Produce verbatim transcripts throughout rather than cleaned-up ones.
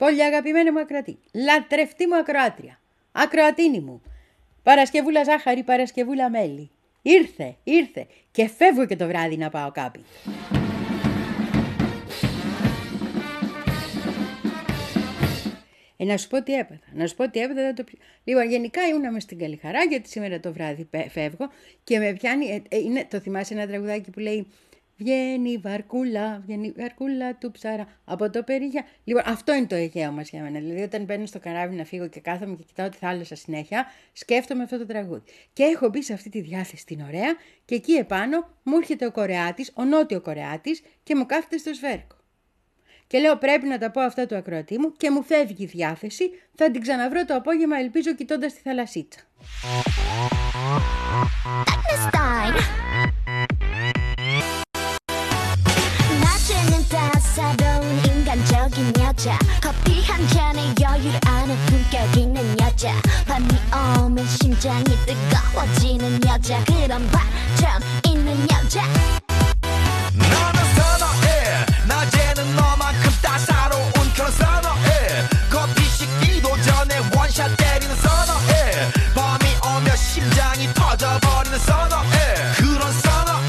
Πολύ αγαπημένη μου ακροατή, λατρευτή μου ακροάτρια, ακροατίνη μου, Παρασκευούλα ζάχαρη, Παρασκευούλα μέλι. Ήρθε, ήρθε και φεύγω και το βράδυ να πάω κάπου. Ε, να σου πω τι έπαθα. Να σου πω τι έπαθα. Το... Λοιπόν, γενικά ήμουν μες στην καλή χαρά, γιατί σήμερα το βράδυ φεύγω και με πιάνει. Ε, ε, είναι, το θυμάσαι ένα τραγουδάκι που λέει βγαίνει η βαρκούλα, βγαίνει η βαρκούλα του ψαρά από το Περίγια. Λοιπόν, αυτό είναι το Αιγαίο μας για μένα. Δηλαδή, όταν μπαίνω στο καράβι να φύγω και κάθομαι και κοιτάω τη θάλασσα συνέχεια, σκέφτομαι αυτό το τραγούδι. Και έχω μπει σε αυτή τη διάθεση την ωραία, και εκεί επάνω μου έρχεται ο Κορεάτης, ο Νότιο Κορεάτης, και μου κάθεται στο σβέρκο. Και λέω πρέπει να τα πω αυτά του ακροατή μου και μου φεύγει η διάθεση, θα την ξαναβρω το απόγευμα, ελπίζω, κοιτώντας τη θαλασσίτσα. 따사로운 인간적인 여자 커피 한 잔에 여유를 아는 품격 있는 여자 밤이 오면 심장이 뜨거워지는 여자 그런 반전 있는 여자 너는 선어해 낮에는 너만큼 따사로운 그런 선어해 커피 식기도 전에 원샷 때리는 선어해 밤이 오면 심장이 터져버리는 선어해 그런 선어해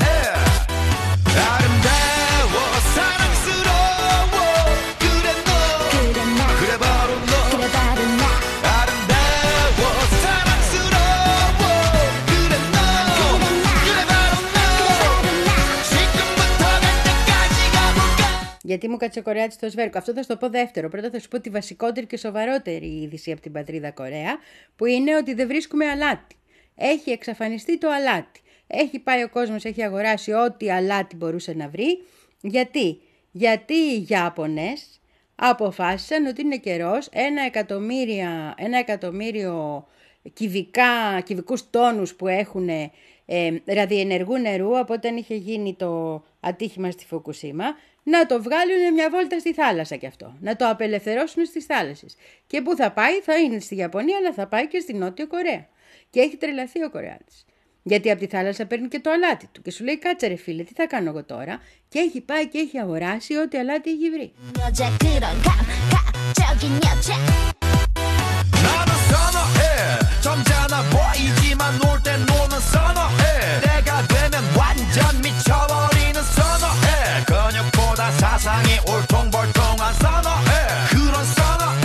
아름다워 사랑스러워 그래 너 그래 나 그래 바로 너 그래 바로 나 아름다워 사랑스러워 그래 너 그래 바로 너 지금부터 갈 때까지 가볼까. Γιατί μου κάτσε ο Κορεάτης στο σβέρκο. Αυτό θα σου το πω δεύτερο. Πρώτα θα σου πω τη βασικότερη και σοβαρότερη είδηση από την πατρίδα Κορέα, που είναι ότι δεν βρίσκουμε αλάτι. Έχει εξαφανιστεί το αλάτι. Έχει πάει ο κόσμος, έχει αγοράσει ό,τι αλάτι μπορούσε να βρει. Γιατί? Γιατί οι Ιάπωνες αποφάσισαν ότι είναι καιρός ένα, ένα εκατομμύριο κυβικά, κυβικούς τόνους που έχουν ε, ραδιενεργού νερού από όταν είχε γίνει το ατύχημα στη Φουκουσίμα, να το βγάλουν μια βόλτα στη θάλασσα κι αυτό, να το απελευθερώσουν στις θάλασσες. Και πού θα πάει? Θα είναι στη Ιαπωνία, αλλά θα πάει και στη Νότιο Κορέα. Και έχει τρελαθεί ο Κορεάτης. Γιατί από τη θάλασσα παίρνει και το αλάτι του. Και σου λέει κάτσε ρε φίλε, τι θα κάνω εγώ τώρα? Και έχει πάει και έχει αγοράσει ό,τι αλάτι έχει βρει. 나는 선어해 점잖아 보이지만 놀 땐 노는 선어해 내가 되면 완전 미쳐버리는 선어해 근육보다 사상이 울퉁불퉁한 선어해 그런 선어해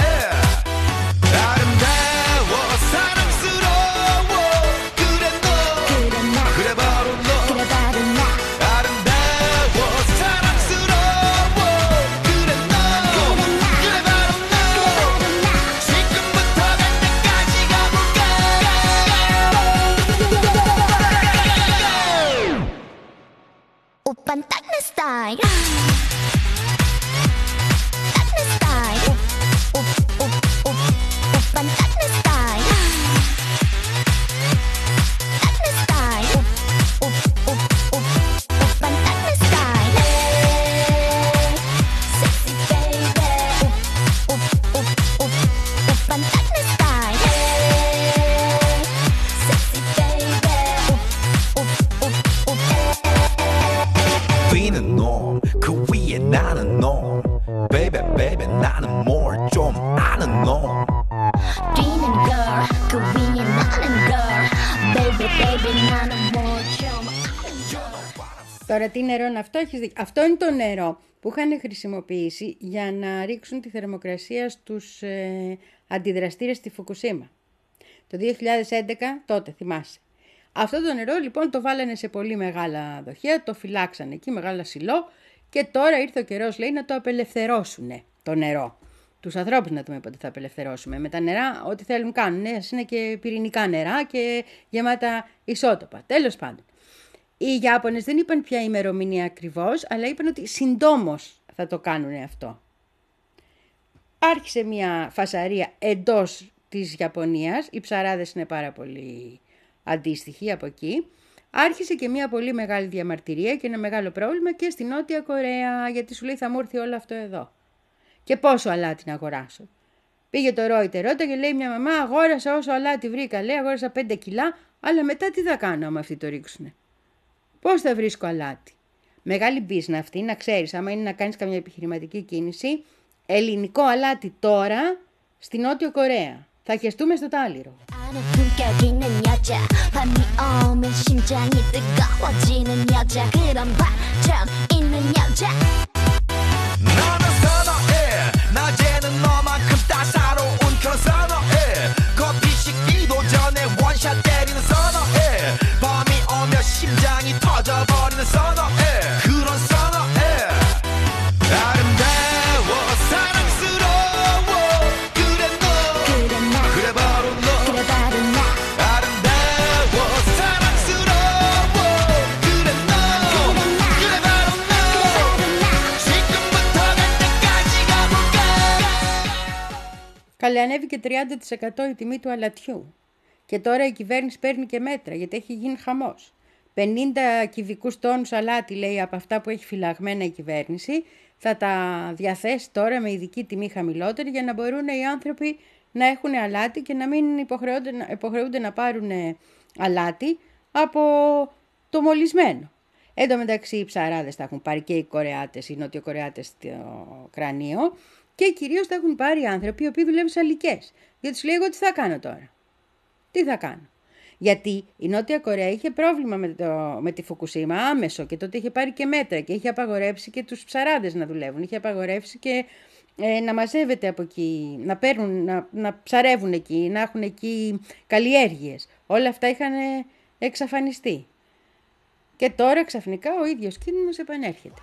아름다워 사랑스러워 그래 너 그래 나 그래 바로 너 그래 바로 나 아름다워 사랑스러워 그래 너 그래 바로 너 지금부터 갈 때까지 가볼까. 오빤 딱 내 스타일 딱 내 스타일 오빤 딱 내 스타일 딱 내 스타일 오빤 딱 내 스타일 Sexy baby 오빤 딱 내 스타일 Sexy baby 뛰는 놈, 그 위에 나는 놈. Baby, baby, 나는 뭘 좀 아는 놈. 뛰는 girl 그 위에 나는 girl Baby baby 나는 뭘좀 Τώρα τι νερό είναι αυτό? Έχεις δίκιο. Αυτό είναι το νερό που είχαν χρησιμοποιήσει για να ρίξουν τη θερμοκρασία στους ε, αντιδραστήρες στη Φουκουσίμα. Το δύο χιλιάδες έντεκα, τότε θυμάσαι. Αυτό το νερό λοιπόν το βάλανε σε πολύ μεγάλα δοχεία, το φυλάξανε εκεί, μεγάλα σιλό, και τώρα ήρθε ο καιρός, λέει, να το απελευθερώσουνε το νερό. Τους ανθρώπους να δούμε πότε θα απελευθερώσουμε. Με τα νερά ό,τι θέλουν κάνουν, είναι και πυρηνικά νερά και γεμάτα ισότοπα. Τέλος πάντων. Οι Ιάπωνες δεν είπαν ποια ημερομηνία ακριβώς, αλλά είπαν ότι συντόμως θα το κάνουν αυτό. Άρχισε μια φασαρία εντός της Ιαπωνίας, οι ψαράδες είναι πάρα πολύ αντίστοιχοι από εκεί. Άρχισε και μια πολύ μεγάλη διαμαρτυρία και ένα μεγάλο πρόβλημα και στη Νότια Κορέα, γιατί σου λέει θα μου έρθει όλο αυτό εδώ. Και πόσο αλάτι να αγοράσω? Πήγε το Ρόιτερ ρώτα και λέει μια μαμά, αγόρασα όσο αλάτι βρήκα, λέει, αγόρασα πέντε κιλά, αλλά μετά τι θα κάνω άμα αυτοί το ρίξουνε? Πώς θα βρίσκω αλάτι? Μεγάλη μπίζνα αυτή, να ξέρεις, άμα είναι να κάνεις καμιά επιχειρηματική κίνηση, ελληνικό αλάτι τώρα στη Νότιο Κορέα. Θα χεστούμε στο τάλιρο. Καλέ, ανέβηκε τριάντα τοις εκατό η τιμή του αλατιού. Και τώρα η κυβέρνηση παίρνει και μέτρα, γιατί έχει γίνει χαμός. πενήντα κυβικούς τόνους αλάτι, λέει, από αυτά που έχει φυλαγμένα η κυβέρνηση, θα τα διαθέσει τώρα με ειδική τιμή χαμηλότερη, για να μπορούν οι άνθρωποι να έχουν αλάτι και να μην υποχρεούνται, υποχρεούνται να πάρουν αλάτι από το μολυσμένο. Εν τω μεταξύ οι ψαράδες τα έχουν πάρει και οι Κορεάτες, οι Νοτιοκορεάτες στο κρανίο, και κυρίως τα έχουν πάρει οι άνθρωποι οι οποίοι δουλεύουν σε αλικές. Γιατί τους λέει, εγώ τι θα κάνω τώρα. Τι θα κάνω. Γιατί η Νότια Κορέα είχε πρόβλημα με, το, με τη Φουκουσίμα άμεσο, και τότε είχε πάρει και μέτρα και είχε απαγορεύσει και τους ψαράδες να δουλεύουν. Είχε απαγορεύσει και ε, να μαζεύεται από εκεί, να, παίρνουν, να, να ψαρεύουν εκεί, να έχουν εκεί καλλιέργειες. Όλα αυτά είχαν εξαφανιστεί. Και τώρα ξαφνικά ο ίδιος κίνδυνος επανέρχεται.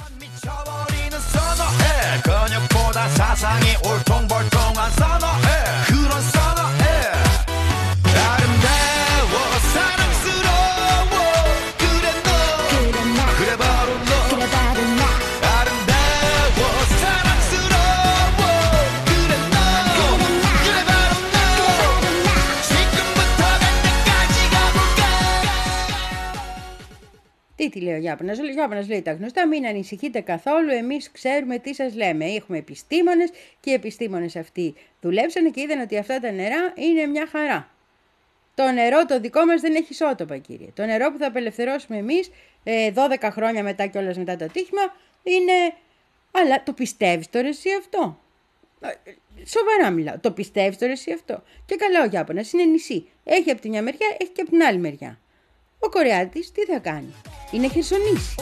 Τι, τι λέει ο Γιάπωνας. Ο Γιάπωνας λέει τα γνωστά, μην ανησυχείτε καθόλου, εμείς ξέρουμε τι σας λέμε. Έχουμε επιστήμονες και οι επιστήμονες αυτοί δουλέψανε και είδαν ότι αυτά τα νερά είναι μια χαρά. Το νερό το δικό μας δεν έχει ισότοπα, κύριε. Το νερό που θα απελευθερώσουμε εμείς δώδεκα χρόνια μετά κιόλας μετά το ατύχημα είναι... Αλλά το πιστεύεις τώρα εσύ αυτό? Σοβαρά μιλάω. Το πιστεύεις τώρα εσύ αυτό? Και καλά, ο Γιάπωνας είναι νησί. Έχει από τη μια μεριά, έχει και από την άλλη μεριά. Ο Κορεάτης τι θα κάνει? Είναι χερσονήσι.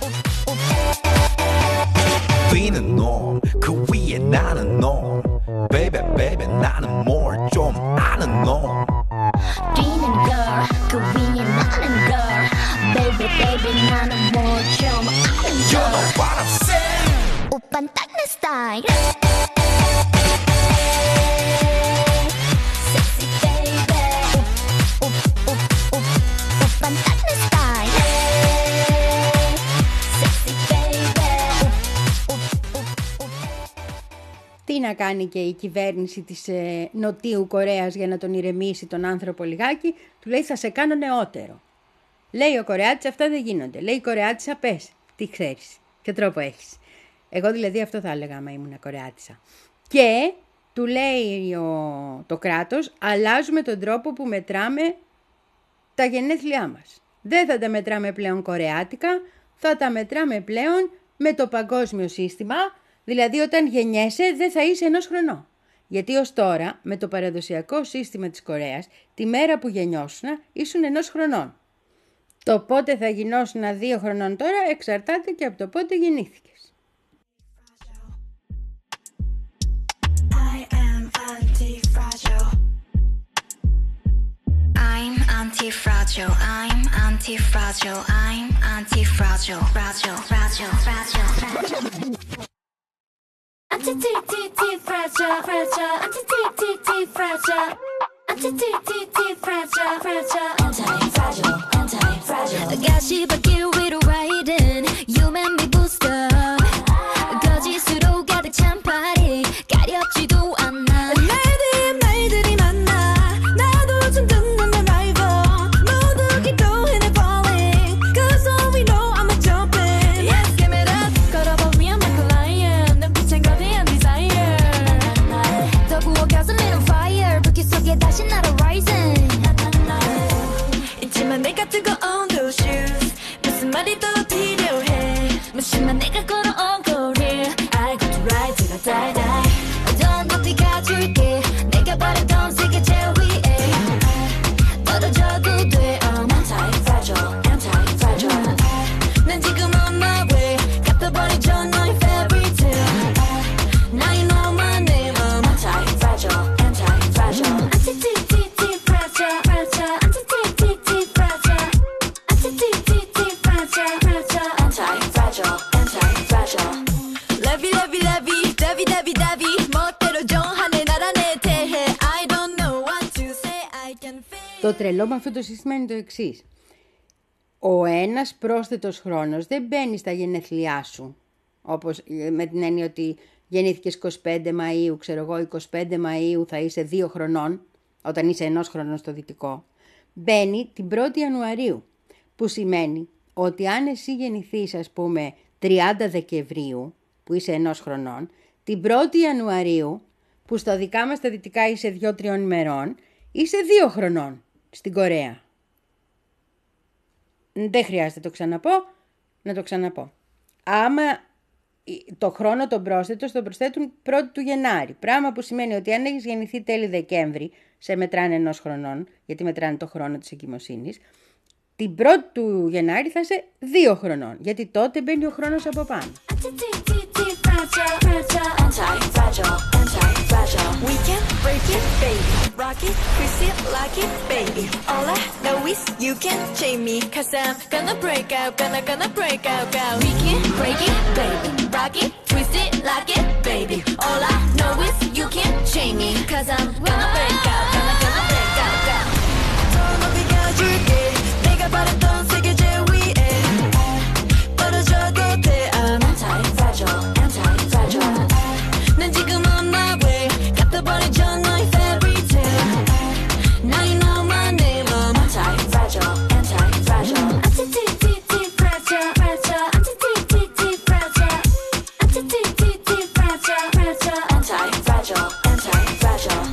뛰는 놈, 그 위에 나는 놈. Baby, baby, 나는 뭘 좀 아는 놈. 뛰는 girl, 그 위에 나는 girl. Baby, baby, 나는 뭘 좀 아는 girl. You know what I'm saying? 오빤 딱 내 스타일. Sexy baby. 오, 오, 오, 오. 오빤 딱 내 스타일. Sexy baby. 오, 오, 오, 오. Τι να κάνει και η κυβέρνηση της ε, Νοτιού Κορέας για να τον ηρεμήσει τον άνθρωπο λιγάκι? Του λέει, θα σε κάνω νεότερο. Λέει ο Κορεάτης, αυτά δεν γίνονται. Λέει η Κορεάτισσα, πες, τι ξέρεις, ποιο τρόπο έχεις. Εγώ δηλαδή αυτό θα έλεγα άμα ήμουν Κορεάτισσα. Και του λέει ο, το κράτος, αλλάζουμε τον τρόπο που μετράμε τα γενέθλιά μας. Δεν θα τα μετράμε πλέον κορεάτικα, θα τα μετράμε πλέον με το παγκόσμιο σύστημα, δηλαδή όταν γεννιέσαι δεν θα είσαι ενός χρονό. Γιατί ως τώρα με το παραδοσιακό σύστημα της Κορέας, τη μέρα που γεννιώσουν ήσουν ενός χρονών. Το πότε θα γινώσουν δύο χρονών τώρα εξαρτάται και από το πότε γεννήθηκες. I'm anti-fragile, I'm anti-fragile, I'm anti-fragile, fragile, fragile, fragile, fragile. Anti-T-T-T-fragile, fragile, anti-T-T-T-fragile, anti-T-T-T-fragile, fragile, anti-fragile, anti-fragile. 가시밭길 위로 riding, you make me boost up. 거짓으로 가득 찬 파리, 가렵지도 않아. 날들이 말들이 많아, 나도 좀 듣는 내 rival. 모두 기도해 내 falling, cause all we know I'm a jumping. Yes, give it up, 걸어봐 me I'm like a lion. 눈빛엔 거대한 desire. 더 구워가서 little fire, 불길 속에 다시 날아 rising. 잊지마 내가 뜨거운 those shoes, 무슨 말이 더 필요해. 무심한 내가 걸어온 거리, I got to ride till I die. Το τρελό με αυτό το σύστημα είναι το εξής. Ο ένας πρόσθετος χρόνος δεν μπαίνει στα γενέθλιά σου, όπως με την έννοια ότι γεννήθηκες είκοσι πέντε Μαΐου, ξέρω εγώ, είκοσι πέντε Μαΐου θα είσαι δύο χρονών, όταν είσαι ενός χρονών στο δυτικό. Μπαίνει την πρώτη Ιανουαρίου, που σημαίνει ότι αν εσύ γεννηθείς, ας πούμε, τριάντα Δεκεμβρίου, που είσαι ενός χρονών, την πρώτη Ιανουαρίου, που στα δικά μας τα δυτικά είσαι δύο-τριών ημερών, είσαι δύο χρονών στην Κορέα. Δεν χρειάζεται το ξαναπώ, να το ξαναπώ. Άμα το χρόνο τον πρόσθετο, τον προσθέτουν πρώτη του Γενάρη. Πράγμα που σημαίνει ότι αν έχεις γεννηθεί τέλη Δεκέμβρη, σε μετράνε ενός χρονών, γιατί μετράνε το χρόνο της εγκυμοσύνης, την πρώτη του Γενάρη θα είσαι δύο χρονών, γιατί τότε μπαίνει ο χρόνος από πάνω. Anti-fragile, anti-fragile. We can break it, baby. Rock it, twist it, lock it, baby. All I know is you can chain me, cause I'm gonna break out, gonna, gonna break out, out. We can break it, baby. Rock it, twist it, lock it, baby. All I know is you can chain me, cause I'm gonna break out, gonna, gonna break out, out. 더 비켜줄게. 내가 바랬던 세계 제위에 떨어져도 돼. I'm anti-fragile, anti-fragile. 난 지금 on my way. 갚아버리죠 너의 fairy tale. Now you know my name. I'm anti-fragile, anti-fragile. Anti-fragile, fragile. Anti-fragile, fragile. Anti-fragile, fragile. Anti-fragile, anti-fragile.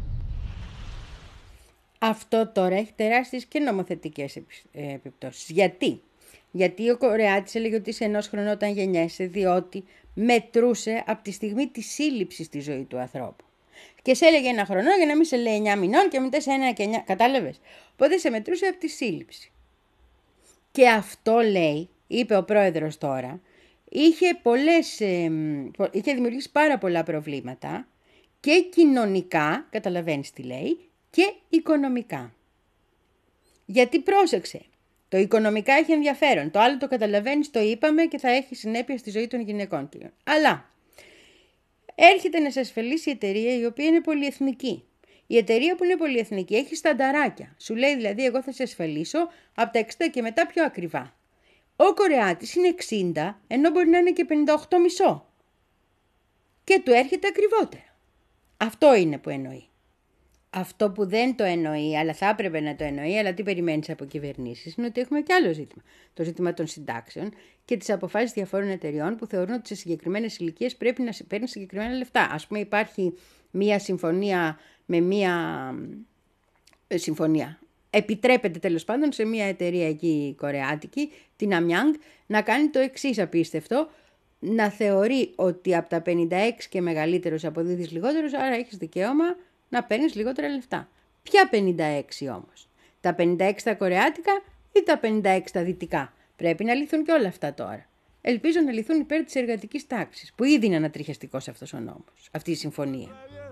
Αυτό τώρα έχει τεράστιες και νομοθετικές επιπτώσεις. Γιατί? Γιατί ο Κορεάτης έλεγε ότι είσαι ενός χρονού όταν γεννιέσαι, διότι μετρούσε από τη στιγμή της σύλληψης στη ζωή του ανθρώπου. Και σε έλεγε ένα χρονό για να μην σε λέει εννιά μηνών και μετά σε ένα και εννιά. Κατάλαβες? Οπότε σε μετρούσε από τη σύλληψη. Και αυτό λέει, είπε ο πρόεδρος τώρα, είχε, πολλές, ε, είχε δημιουργήσει πάρα πολλά προβλήματα και κοινωνικά, καταλαβαίνεις τι λέει, και οικονομικά. Γιατί πρόσεξε. Το οικονομικά έχει ενδιαφέρον. Το άλλο το καταλαβαίνεις, το είπαμε και θα έχει συνέπεια στη ζωή των γυναικών. Αλλά έρχεται να σε ασφαλίσει η εταιρεία η οποία είναι πολυεθνική. Η εταιρεία που είναι πολυεθνική έχει στανταράκια. Σου λέει δηλαδή εγώ θα σε ασφαλίσω από τα εξήντα και μετά πιο ακριβά. Ο Κορεάτης είναι εξήντα ενώ μπορεί να είναι και πενήντα οκτώ κόμμα πέντε. Και του έρχεται ακριβότερα. Αυτό είναι που εννοεί. Αυτό που δεν το εννοεί, αλλά θα έπρεπε να το εννοεί, αλλά τι περιμένεις από κυβερνήσεις, είναι ότι έχουμε και άλλο ζήτημα. Το ζήτημα των συντάξεων και τις αποφάσεις διαφόρων εταιριών που θεωρούν ότι σε συγκεκριμένες ηλικίες πρέπει να παίρνει συγκεκριμένα λεφτά. Ας πούμε, υπάρχει μία συμφωνία με μία. Ε, συμφωνία. Επιτρέπεται τέλος πάντων σε μία εταιρεία εκεί κορεάτικη, την Amyang, να κάνει το εξής απίστευτο. Να θεωρεί ότι από τα πενήντα έξι και μεγαλύτερος αποδίδεις λιγότερος, άρα έχεις δικαίωμα να παίρνεις λιγότερα λεφτά. Ποια πενήντα έξι όμως? Τα πενήντα έξι τα κορεάτικα ή τα πενήντα έξι τα δυτικά? Πρέπει να λυθούν και όλα αυτά τώρα. Ελπίζω να λυθούν υπέρ της εργατικής τάξης, που ήδη είναι ανατριχιαστικός αυτός ο νόμος, αυτή η συμφωνία.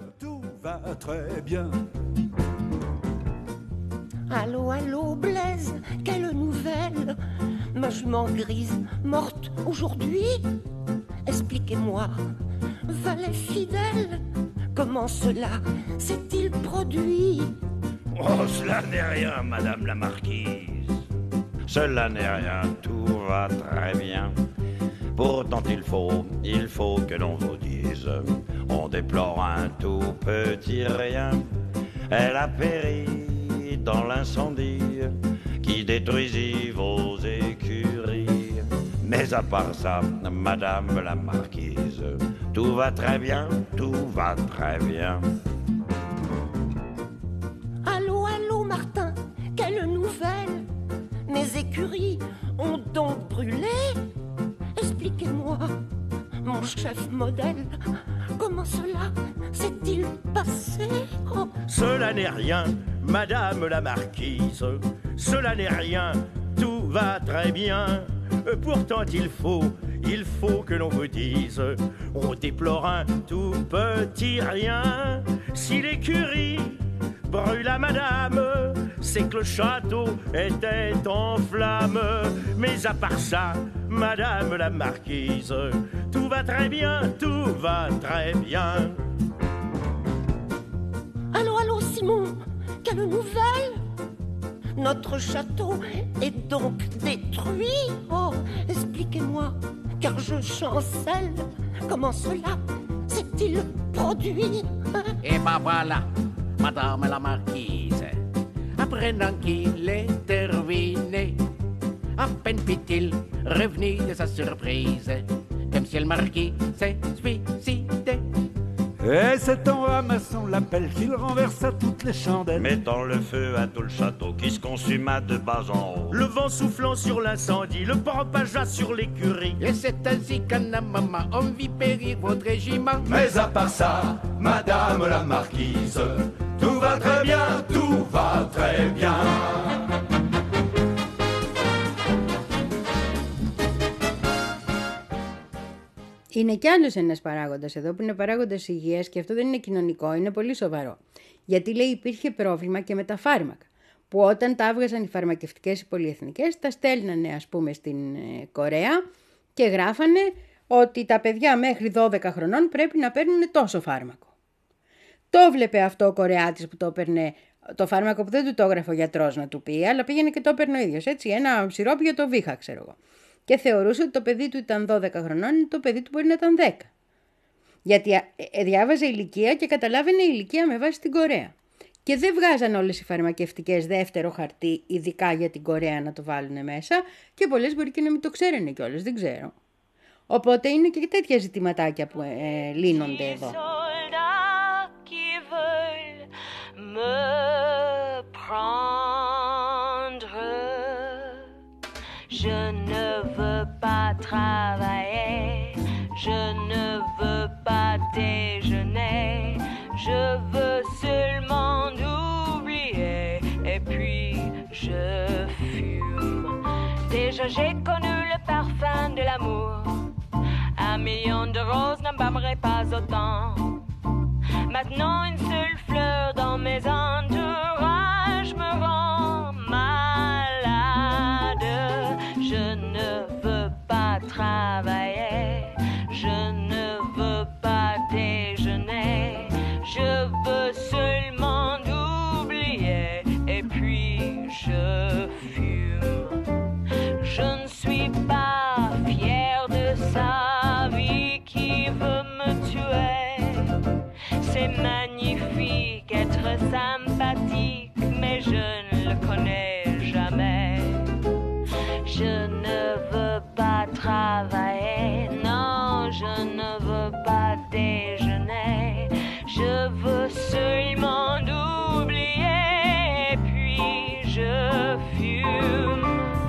Allô, allô, Blaise, quelle nouvelle? Ma jument grise, morte aujourd'hui? Expliquez-moi, valet fidèle, comment cela s'est-il produit? Oh, cela n'est rien, madame la marquise. Cela n'est rien, tout va très bien. Pourtant il faut, il faut que l'on vous dise, on déplore un tout petit rien. Elle a péri dans l'incendie qui détruisit vos écuries. Mais à part ça, madame la marquise, tout va très bien, tout va très bien. Allô, allô, Martin, quelle nouvelle? Mes écuries ont donc brûlé? Expliquez-moi, mon chef modèle, comment cela s'est-il passé? Oh. Cela n'est rien, madame la marquise, cela n'est rien, tout va très bien. Pourtant il faut, il faut que l'on vous dise, on déplore un tout petit rien. Si l'écurie brûle à madame, c'est que le château était en flammes. Mais à part ça, madame la marquise, tout va très bien, tout va très bien. Allô, allô, Simon, quelle nouvelle? Notre château est donc détruit. Oh, expliquez-moi, car je chancelle. Comment cela s'est-il produit? Et ben voilà, madame la marquise, apprenant qu'il est terminé, à peine fit-il revenu de sa surprise, comme si le marquis s'est suicidé. Et c'est en ramassant la pelle qu'il renversa toutes les chandelles, mettant le feu à tout le château qui se consuma de bas en haut. Le vent soufflant sur l'incendie, le propagea sur l'écurie. Et c'est ainsi qu'en un moment on vit périr votre régiment. Mais à part ça, madame la marquise, tout va très bien, tout va très bien. Είναι κι άλλος ένας παράγοντας εδώ που είναι παράγοντας υγείας και αυτό δεν είναι κοινωνικό, είναι πολύ σοβαρό. Γιατί λέει υπήρχε πρόβλημα και με τα φάρμακα, που όταν τα έβγαζαν οι φαρμακευτικές οι πολυεθνικές τα στέλνανε ας πούμε στην ε, Κορέα και γράφανε ότι τα παιδιά μέχρι δώδεκα χρονών πρέπει να παίρνουν τόσο φάρμακο. Το βλέπε αυτό ο Κορεάτης που το έπαιρνε, το φάρμακο που δεν του το έγραφε ο γιατρός να του πει, αλλά πήγαινε και το έπαιρνε ο ίδιος, έτσι, ένα σιρόπι για το βήχα ξέρω εγώ. Και θεωρούσε ότι το παιδί του ήταν δώδεκα χρονών, το παιδί του μπορεί να ήταν δέκα. Γιατί ε, διάβαζε ηλικία και καταλάβαινε ηλικία με βάση την Κορέα. Και δεν βγάζαν όλες οι φαρμακευτικές δεύτερο χαρτί, ειδικά για την Κορέα να το βάλουν μέσα, και πολλές μπορεί και να μην το ξέρανε κιόλας, δεν ξέρω. Οπότε είναι και τέτοια ζητηματάκια που ε, λύνονται εδώ. Je ne veux pas travailler, je ne veux pas déjeuner, je veux seulement oublier et puis je fume. Déjà j'ai connu le parfum de l'amour, un million de roses n'embaumerait pas autant. Maintenant une seule fleur dans mes entourages me rend malade. Je ne veux pas travailler, je ne veux pas déjeuner, je veux seulement oublier et puis je fume. Je ne suis pas fière de sa vie qui veut me tuer. C'est magnifique être sympathique, mais je ne le connais jamais. Je ne veux pas travailler, non, je ne veux pas déjeuner. Je veux seulement oublier et puis je fume.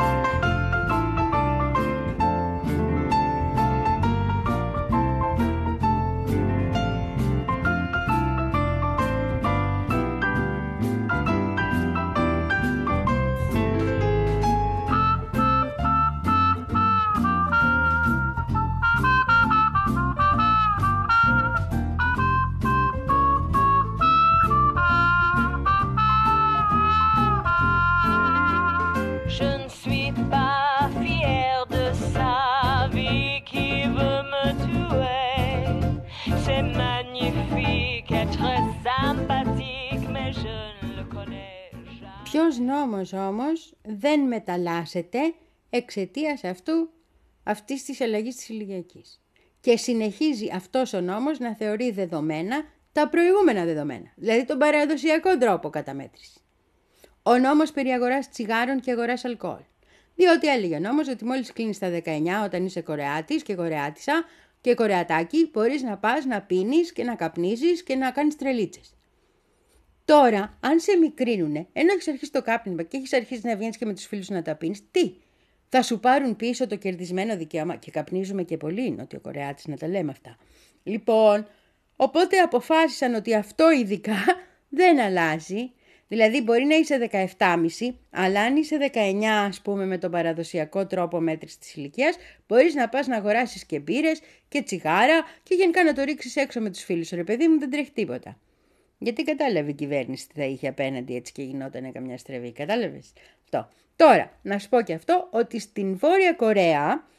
Ποιος νόμος όμως δεν μεταλλάσσεται εξαιτίας αυτού, αυτής της αλλαγής της ηλικιακής. Και συνεχίζει αυτός ο νόμος να θεωρεί δεδομένα τα προηγούμενα δεδομένα, δηλαδή τον παραδοσιακό τρόπο καταμέτρηση. Ο νόμος περί αγοράς τσιγάρων και αγοράς αλκοόλ. Διότι έλεγε ο νόμος ότι μόλις κλείνεις τα δεκαεννιά όταν είσαι Κορεάτης και Κορεάτισσα και Κορεατάκι, μπορείς να πας να πίνεις και να καπνίζεις και να κάνεις τρελίτσες. Τώρα, αν σε μικρύνουνε, ενώ έχεις αρχίσει το κάπνισμα και έχεις αρχίσει να βγαίνεις και με τους φίλους να τα πίνεις, τι, θα σου πάρουν πίσω το κερδισμένο δικαίωμα, και καπνίζουμε και πολύ Νότιο Κορεάτης να τα λέμε αυτά. Λοιπόν, οπότε αποφάσισαν ότι αυτό ειδικά δεν αλλάζει, δηλαδή μπορεί να είσαι δεκαεπτά κόμμα πέντε, αλλά αν είσαι δεκαεννιά ας πούμε με τον παραδοσιακό τρόπο μέτρησης της ηλικίας, μπορείς να πας να αγοράσεις και μπύρες και τσιγάρα και γενικά να το ρίξεις έξω με τους φίλους. Ρε παιδί μου, δεν τρέχει τίποτα. Γιατί κατάλαβε η κυβέρνηση τι θα είχε απέναντι έτσι και γινόταν καμιά στρεβή. Κατάλαβες αυτό. Τώρα, να σου πω και αυτό ότι στην Βόρεια Κορέα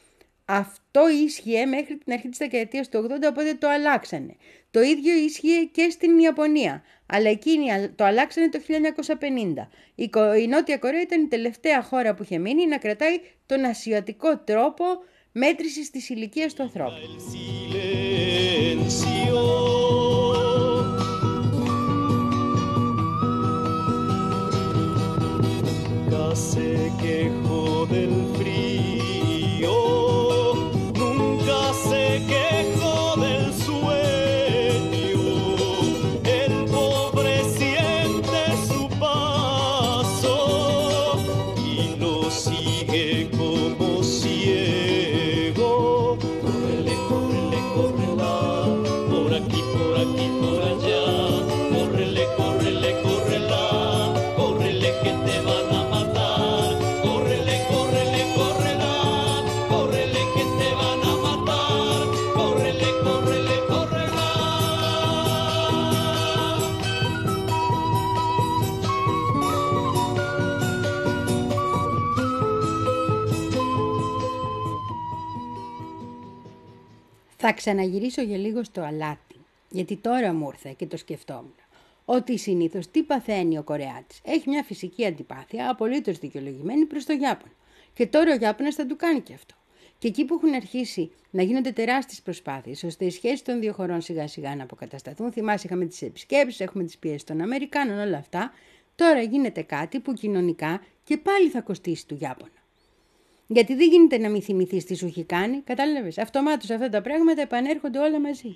Αυτό ίσχυε μέχρι την αρχή της δεκαετίας του ογδόντα, οπότε το αλλάξανε. Το ίδιο ίσχυε και στην Ιαπωνία, αλλά εκείνοι το αλλάξανε το χίλια εννιακόσια πενήντα. Η, η Νότια Κορέα ήταν η τελευταία χώρα που είχε μείνει να κρατάει τον ασιατικό τρόπο μέτρησης της ηλικίας του ανθρώπου. Θα ξαναγυρίσω για λίγο στο αλάτι, γιατί τώρα μου ήρθε και το σκεφτόμουν. Ότι συνήθως τι παθαίνει ο Κορεάτης. Έχει μια φυσική αντιπάθεια, απολύτως δικαιολογημένη προς τον Ιάπωνα. Και τώρα ο Ιάπωνας θα του κάνει και αυτό. Και εκεί που έχουν αρχίσει να γίνονται τεράστιες προσπάθειες, ώστε οι σχέσεις των δύο χωρών σιγά σιγά να αποκατασταθούν, θυμάσαι είχαμε τις επισκέψεις, έχουμε τις πιέσεις των Αμερικάνων, όλα αυτά, τώρα γίνεται κάτι που κοινωνικά και πάλι θα κοστίσει του Ιάπωνα. Γιατί δεν γίνεται να μην θυμηθείς τι σου έχει κάνει, κατάλαβες. Αυτομάτως αυτά τα πράγματα επανέρχονται όλα μαζί.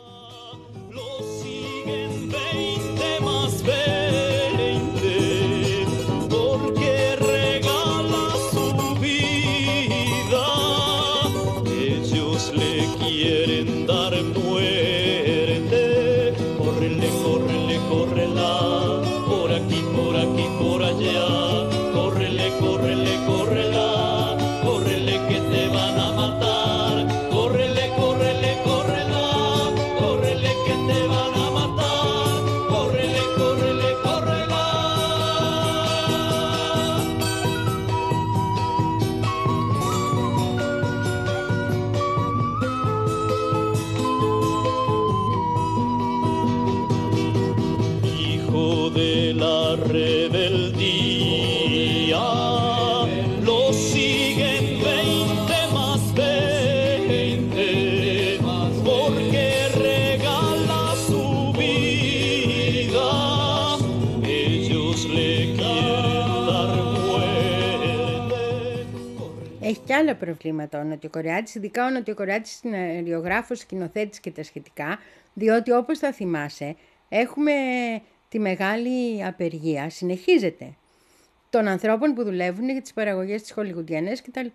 Έχει και άλλα προβλήματα ο Νοτιοκορεάτης, ειδικά ο Νοτιοκορεάτης σεναριογράφος, σκηνοθέτης και τα σχετικά, διότι όπως θα θυμάσαι έχουμε τη μεγάλη απεργία, συνεχίζεται, των ανθρώπων που δουλεύουν για τις παραγωγές της χολιγουντιανές κτλ.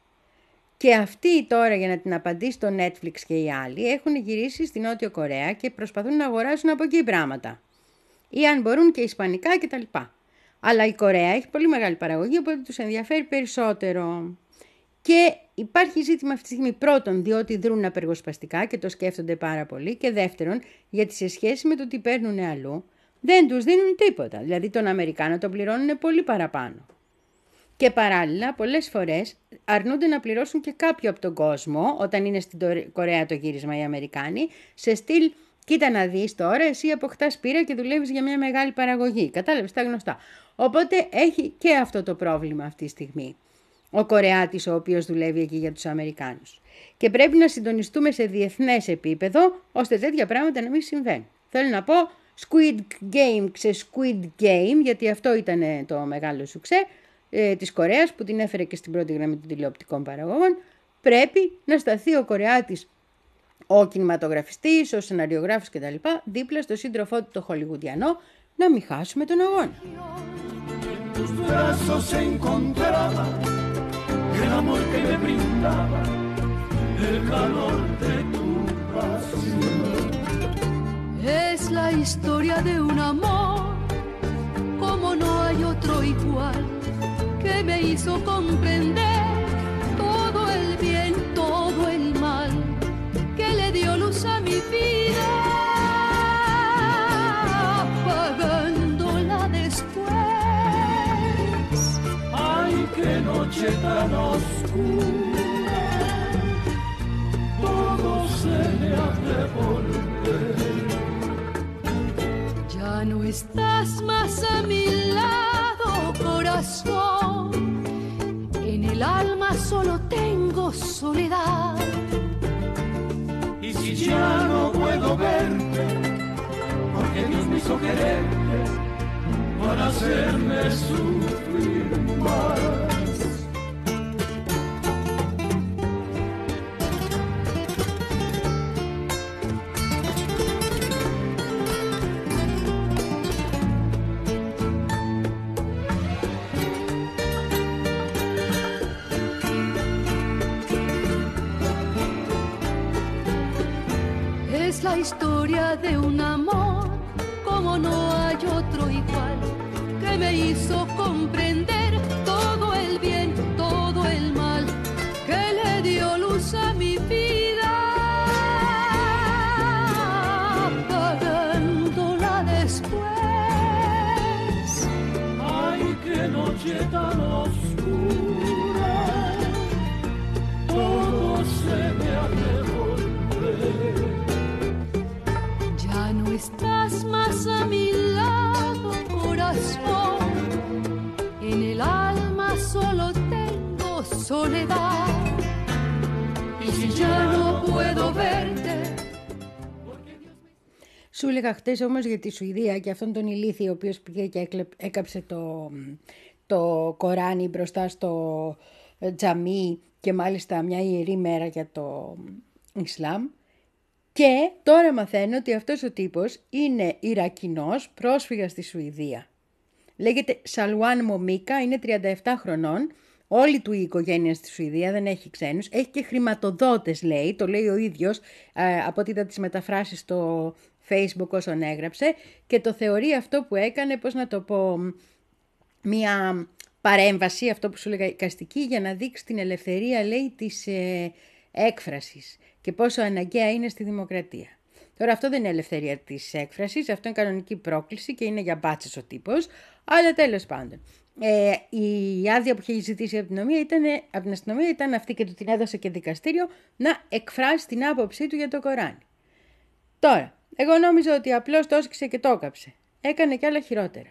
Και αυτοί τώρα, για να την απαντήσει το Netflix και οι άλλοι, έχουν γυρίσει στη Νότιο Κορέα και προσπαθούν να αγοράσουν από εκεί πράγματα. Ή αν μπορούν και ισπανικά κτλ. Αλλά η Κορέα έχει πολύ μεγάλη παραγωγή, οπότε τους ενδιαφέρει περισσότερο. Και υπάρχει ζήτημα αυτή τη στιγμή πρώτον, διότι δρούν απεργοσπαστικά και το σκέφτονται πάρα πολύ, και δεύτερον, γιατί σε σχέση με το τι παίρνουν αλλού, δεν τους δίνουν τίποτα. Δηλαδή τον Αμερικάνο τον πληρώνουν πολύ παραπάνω. Και παράλληλα, πολλές φορές αρνούνται να πληρώσουν και κάποιο από τον κόσμο, όταν είναι στην Κορέα το γύρισμα οι Αμερικάνοι, σε στυλ, κοίτα να δεις τώρα, εσύ αποκτάς πείρα και δουλεύεις για μια μεγάλη παραγωγή. Κατάλαβες, τα γνωστά. Οπότε έχει και αυτό το πρόβλημα αυτή τη στιγμή. Ο Κορεάτης, ο οποίος δουλεύει εκεί για τους Αμερικάνους. Και πρέπει να συντονιστούμε σε διεθνές επίπεδο, ώστε τέτοια πράγματα να μην συμβαίνουν. Θέλω να πω, Squid Game ξε Squid Game, γιατί αυτό ήταν το μεγάλο σουξέ ε, της Κορέας, που την έφερε και στην πρώτη γραμμή των τηλεοπτικών παραγωγών. Πρέπει να σταθεί ο Κορεάτης, ο κινηματογραφιστής, ο σεναριογράφος κτλ. Δίπλα στο σύντροφό του το χολιγουντιανό, να μην χάσουμε τον αγώνα. El amor que me brindaba, el calor de tu pasión. Es la historia de un amor, como no hay otro igual, que me hizo comprender todo el bien, todo el mal, que le dio luz a mi vida, apagándola después. Ay, qué noche tan oscura, me hace volver. Ya no estás más a mi lado, corazón. En el alma solo tengo soledad. Y si ya no puedo verte, porque Dios me hizo quererte para hacerme sufrir más. Es la historia de un amor como no hay otro igual, que me hizo comprender todo el bien, todo el mal, que le dio luz a mi vida, apagándola después. Ay, qué noche tan oscura, todo se me hace volver. Ya no estás más a mi lado, corazón. En el alma solo tengo soledad. Y si ya no puedo verte. Σου έλεγα χτες όμως για τη Σουηδία και αυτόν τον ηλίθιο ο οποίος πήγε και έκαψε το, το Κοράνι μπροστά στο τζαμί και μάλιστα μια ιερή μέρα για το Ισλάμ. Και τώρα μαθαίνω ότι αυτός ο τύπος είναι Ιρακινός, πρόσφυγας στη Σουηδία. Λέγεται Σαλουάν Μομίκα, είναι τριάντα επτά χρονών, όλη του η οικογένεια στη Σουηδία, δεν έχει ξένους, έχει και χρηματοδότες λέει, το λέει ο ίδιος ε, από ό,τι είδα τις μεταφράσεις στο Facebook όσον έγραψε και το θεωρεί αυτό που έκανε, πώς να το πω, μια παρέμβαση, αυτό που σου λέγα εικαστική, για να δείξει την ελευθερία λέει της ε, έκφρασης και πόσο αναγκαία είναι στη δημοκρατία. Τώρα αυτό δεν είναι ελευθερία της έκφρασης, αυτό είναι κανονική πρόκληση και είναι για μπάτσες ο τύπος, αλλά τέλος πάντων. Ε, η άδεια που είχε ζητήσει από την, ήταν, από την αστυνομία ήταν αυτή και του την έδωσε και δικαστήριο να εκφράσει την άποψή του για το Κοράνι. Τώρα, εγώ νόμιζα ότι απλώς το όσκησε και το έκαψε. Έκανε κι άλλα χειρότερα.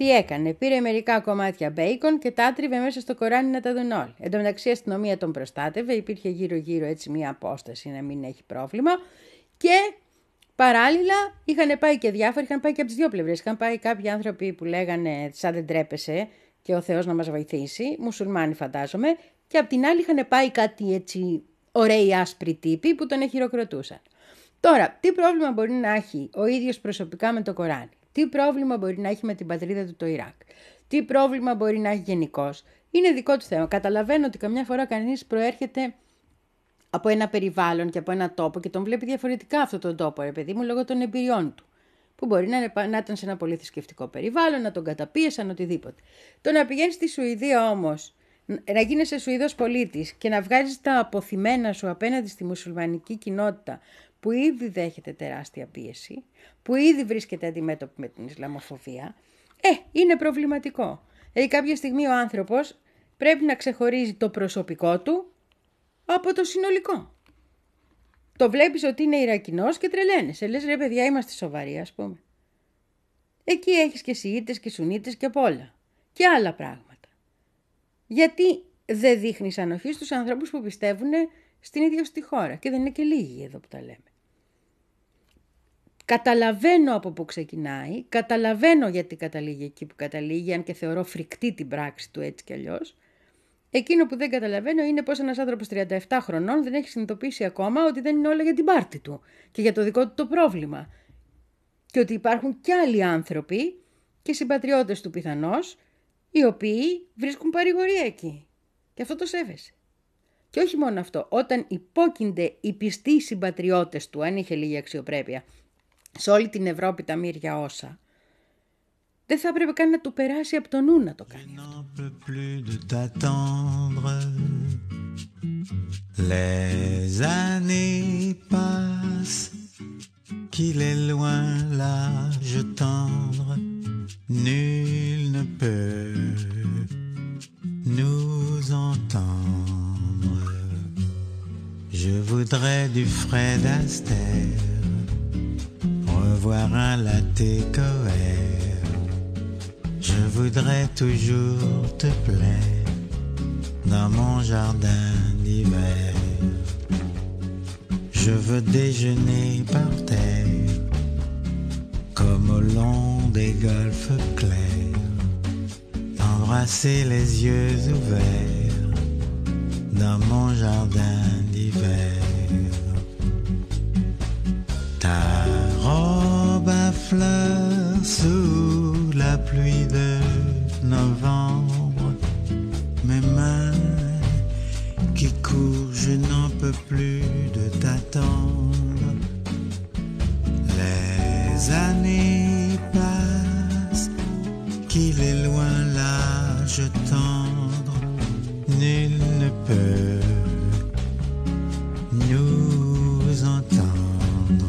Τι έκανε, πήρε μερικά κομμάτια μπέικον και τα άτριβε μέσα στο Κοράνι να τα δουν όλοι. Εν τω μεταξύ η αστυνομία τον προστάτευε, υπήρχε γύρω-γύρω έτσι μία απόσταση να μην έχει πρόβλημα και παράλληλα είχαν πάει και διάφοροι, είχαν πάει και από τις δύο πλευρές. Είχαν πάει κάποιοι άνθρωποι που λέγανε σαν δεν τρέπεσαι και ο Θεός να μας βοηθήσει, μουσουλμάνοι φαντάζομαι, και απ' την άλλη είχαν πάει κάτι έτσι ωραίοι άσπροι τύποι που τον χειροκροτούσαν. Τώρα, τι πρόβλημα μπορεί να έχει ο ίδιος προσωπικά με το Κοράνι, τι πρόβλημα μπορεί να έχει με την πατρίδα του το Ιράκ, τι πρόβλημα μπορεί να έχει γενικώς, είναι δικό του θέμα. Καταλαβαίνω ότι καμιά φορά κανείς προέρχεται από ένα περιβάλλον και από ένα τόπο και τον βλέπει διαφορετικά αυτόν τον τόπο, ρε παιδί μου, λόγω των εμπειριών του. Που μπορεί να, είναι, να ήταν σε ένα πολύ θρησκευτικό περιβάλλον, να τον καταπίεσαν, οτιδήποτε. Το να πηγαίνεις στη Σουηδία όμως, να γίνεσαι Σουηδός πολίτης και να βγάζεις τα αποθυμένα σου απέναντι στη μουσουλμανική κοινότητα, που ήδη δέχεται τεράστια πίεση, που ήδη βρίσκεται αντιμέτωπη με την Ισλαμοφοβία, ε, είναι προβληματικό. Δηλαδή κάποια στιγμή ο άνθρωπος πρέπει να ξεχωρίζει το προσωπικό του από το συνολικό. Το βλέπεις ότι είναι Ιρακινός και τρελαίνεσαι. Λες ρε παιδιά, είμαστε σοβαροί, ας πούμε. Εκεί έχεις και Σιήτες και Σουνίτες και απ' όλα. Και άλλα πράγματα. Γιατί δεν δείχνεις ανοχή στους ανθρώπους που πιστεύουν στην ίδια στη χώρα. Και δεν είναι και λίγοι εδώ που τα λέμε. Καταλαβαίνω από πού ξεκινάει, καταλαβαίνω γιατί καταλήγει εκεί που καταλήγει, αν και θεωρώ φρικτή την πράξη του έτσι κι αλλιώς. Εκείνο που δεν καταλαβαίνω είναι πως ένας άνθρωπος τριάντα επτά χρονών δεν έχει συνειδητοποιήσει ακόμα ότι δεν είναι όλα για την πάρτη του και για το δικό του το πρόβλημα. Και ότι υπάρχουν κι άλλοι άνθρωποι και συμπατριώτες του πιθανώς, οι οποίοι βρίσκουν παρηγορία εκεί. Και αυτό το σέβεσαι. Και όχι μόνο αυτό, όταν υπόκεινται οι πιστοί συμπατριώτες του, αν είχε λίγη αξιοπρέπεια, σε όλη την Ευρώπη τα μύρια όσα, δεν θα έπρεπε καν να του περάσει από το νου να το κάνει Les années passent, qu'il est loin l'âge tendre, nul ne peut nous entendre. Je voudrais du Fred Astaire, revoir un latte coère. Je voudrais toujours te plaire dans mon jardin d'hiver. Je veux déjeuner par terre comme au long des golfes clairs, embrasser les yeux ouverts dans mon jardin d'hiver. Ta robe à fleurs sous la pluie de novembre, mes mains qui courent, je n'en peux plus de t'attendre. Les années passent, qu'il est loin l'âge tendre, nul ne peut nous entendre.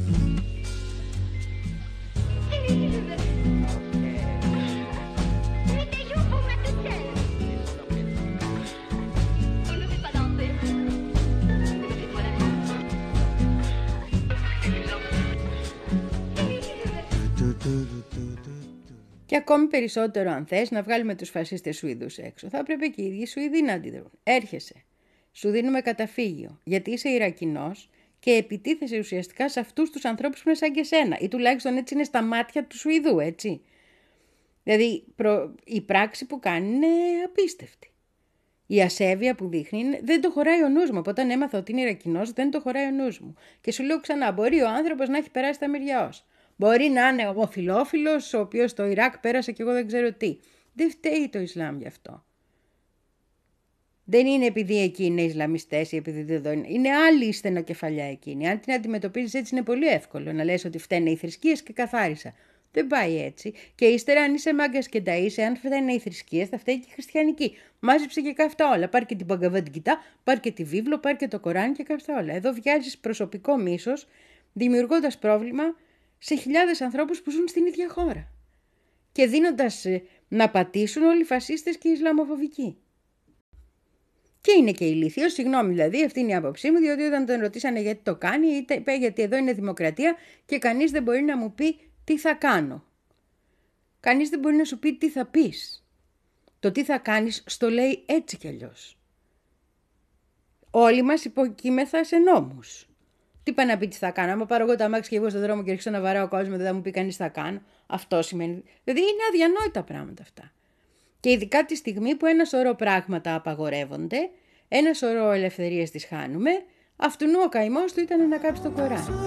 Και ακόμη περισσότερο, αν θες, να βγάλουμε τους φασίστες Σουηδούς έξω. Θα έπρεπε και οι ίδιοι Σουηδοί να αντιδρούν. Έρχεσαι, σου δίνουμε καταφύγιο, γιατί είσαι Ιρακινός και επιτίθεσαι ουσιαστικά σε αυτούς τους ανθρώπους που είναι σαν και σένα. Ή τουλάχιστον έτσι είναι στα μάτια του Σουηδού, έτσι. Δηλαδή προ... η πράξη που κάνει είναι απίστευτη. Η ασέβεια που δείχνει δεν το χωράει ο νους μου. Από όταν έμαθα ότι είναι Ιρακινός, δεν το χωράει ο νους μου. Και σου λέω ξανά, μπορεί ο άνθρωπος να έχει περάσει τα μυριά όσα. Μπορεί να είναι ομοφυλόφιλος, ο οποίος στο Ιράκ πέρασε και εγώ δεν ξέρω τι. Δεν φταίει το Ισλάμ γι' αυτό. Δεν είναι επειδή εκεί είναι Ισλαμιστές ή επειδή δεν είναι. Είναι άλλη στενοκεφαλιά εκείνη. Αν την αντιμετωπίζεις έτσι είναι πολύ εύκολο να λες ότι φταίνε οι θρησκείες και καθάρισα. Δεν πάει έτσι. Και ύστερα, αν είσαι μάγκας και νταΐσαι, αν φταίνε οι θρησκείες, θα φταίει και η χριστιανική. Μάζεψε και καύτα όλα. Πάρ και την Μπαγκαβάντ Γκιτά, πάρ και τη βίβλο, πάρ και το Κοράνι και καύτα όλα. Εδώ βιάζεις προσωπικό μίσος, δημιουργώντας πρόβλημα σε χιλιάδες ανθρώπους που ζουν στην ίδια χώρα. Και δίνοντας να πατήσουν όλοι οι φασίστες και οι Ισλαμοφοβικοί. Και είναι και ηλίθιος, συγγνώμη δηλαδή, αυτή είναι η άποψή μου, διότι όταν τον ρωτήσανε γιατί το κάνει, είπε γιατί εδώ είναι δημοκρατία και κανείς δεν μπορεί να μου πει τι θα κάνω. Κανείς δεν μπορεί να σου πει τι θα πεις. Το τι θα κάνεις στο λέει έτσι κι αλλιώς. Όλοι μας υποκείμεθα σε νόμους. Τι πάει να πει τι θα κάνω? Άμα πάρω εγώ τα αμάξι και εγώ στον δρόμο και αρχίσω να βαράω κόσμο, δεν θα μου πει κανείς τι θα κάνω. Αυτό σημαίνει. Δηλαδή είναι αδιανόητα πράγματα αυτά. Και ειδικά τη στιγμή που ένα σωρό πράγματα απαγορεύονται, ένα σωρό ελευθερίες τις χάνουμε, αυτού ο καημός του ήταν να κάψει το Κοράνι.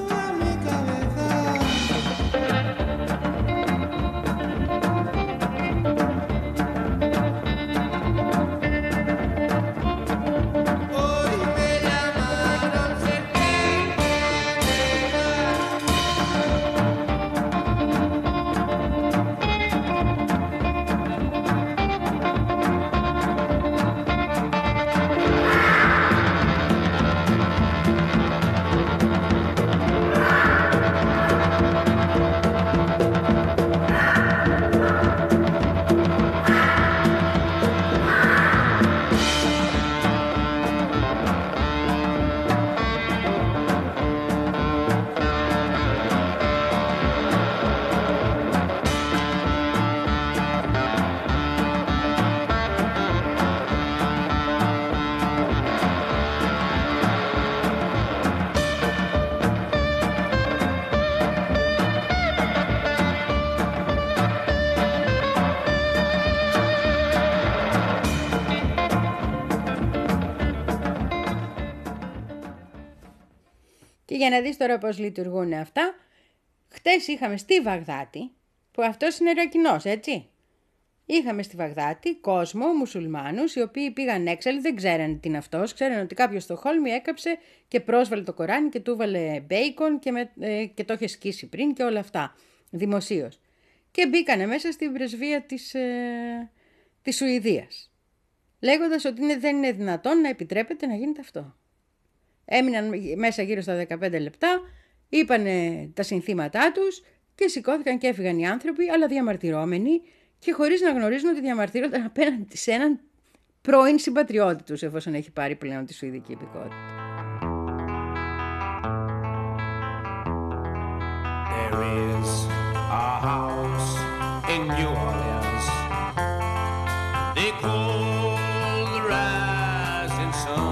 Και για να δεις τώρα πώς λειτουργούν αυτά, χτες είχαμε στη Βαγδάτη, που αυτός είναι Ιρακινός, έτσι. Είχαμε στη Βαγδάτη κόσμο, μουσουλμάνους, οι οποίοι πήγαν έξαλλοι, δεν ξέρανε τι είναι αυτός, ξέρανε ότι κάποιος στο Χόλμη έκαψε και πρόσβαλε το Κοράνι και του έβαλε μπέικον και, με, ε, και το είχε σκίσει πριν και όλα αυτά, δημοσίως. Και μπήκανε μέσα στην πρεσβεία της, ε, της Σουηδίας, λέγοντας ότι είναι, δεν είναι δυνατόν να επιτρέπεται να γίνεται αυτό. Έμειναν μέσα γύρω στα δεκαπέντε λεπτά, είπανε τα συνθήματά τους και σηκώθηκαν και έφυγαν οι άνθρωποι, αλλά διαμαρτυρώμενοι και χωρίς να γνωρίζουν ότι διαμαρτύρονταν απέναντι σε έναν πρώην συμπατριώτη τους, εφόσον έχει πάρει πλέον τη σουηδική υπηκότητα. There is a house in New Orleans they call the Rising Sun.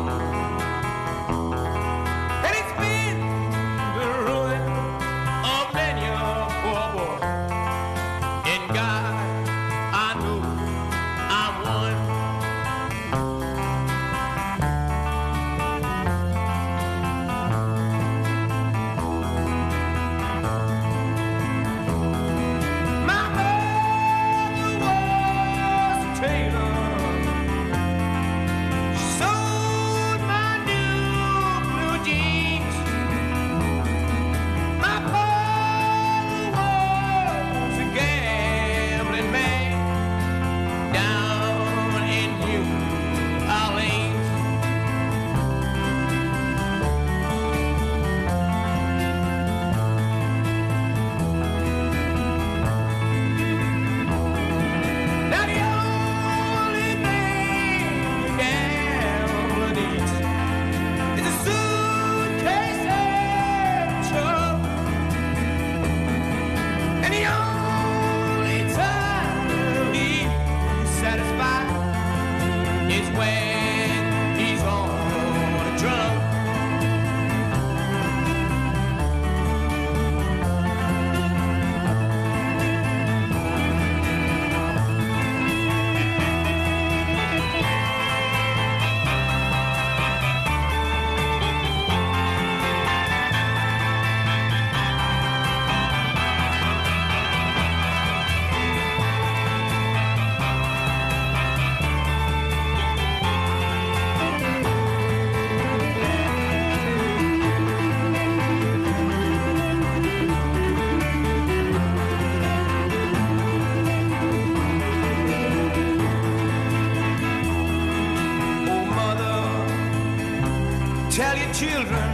Tell your children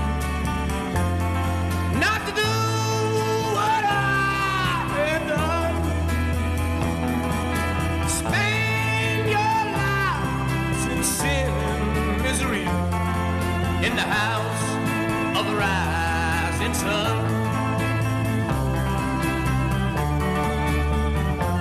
not to do what I have done. Spend your lives in sin and misery in the house of the rising sun.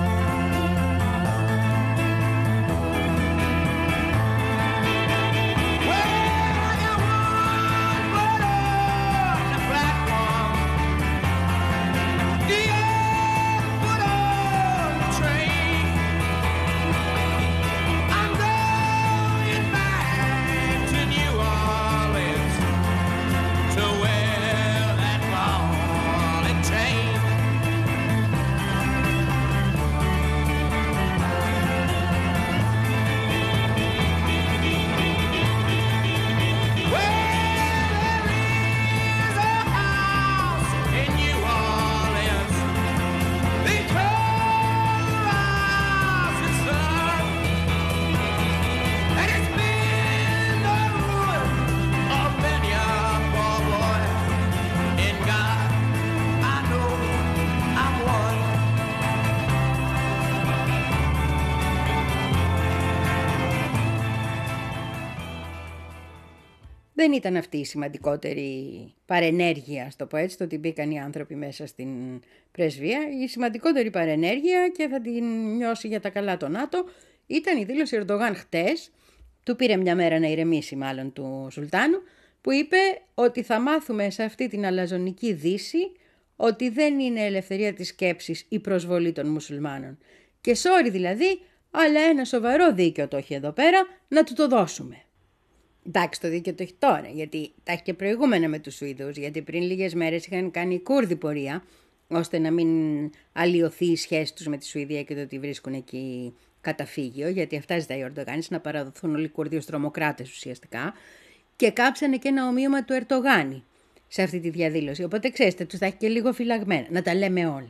Δεν ήταν αυτή η σημαντικότερη παρενέργεια, στο πω έτσι, το ότι μπήκαν οι άνθρωποι μέσα στην πρεσβεία. Η σημαντικότερη παρενέργεια, και θα την νιώσει για τα καλά το ΝΑΤΟ, ήταν η δήλωση Ερντογάν χτες, του πήρε μια μέρα να ηρεμήσει μάλλον του Σουλτάνου, που είπε ότι θα μάθουμε σε αυτή την αλαζονική δύση ότι δεν είναι ελευθερία της σκέψης η προσβολή των μουσουλμάνων. Και sorry δηλαδή, αλλά ένα σοβαρό δίκαιο το έχει εδώ πέρα, να του το δώσουμε. Εντάξει, το δίκαιο το έχει τώρα, γιατί τα έχει και προηγούμενα με τους Σουηδούς, γιατί πριν λίγες μέρες είχαν κάνει Κούρδοι πορεία, ώστε να μην αλλοιωθεί η σχέση τους με τη Σουηδία και το ότι βρίσκουν εκεί καταφύγιο, γιατί αυτά ζητάει ο Ερντογάνης, να παραδοθούν όλοι οι Κούρδοι ως τρομοκράτες ουσιαστικά, και κάψανε και ένα ομοίωμα του Ερντογάνη σε αυτή τη διαδήλωση. Οπότε ξέρετε, τους θα έχει και λίγο φυλαγμένα, να τα λέμε όλα.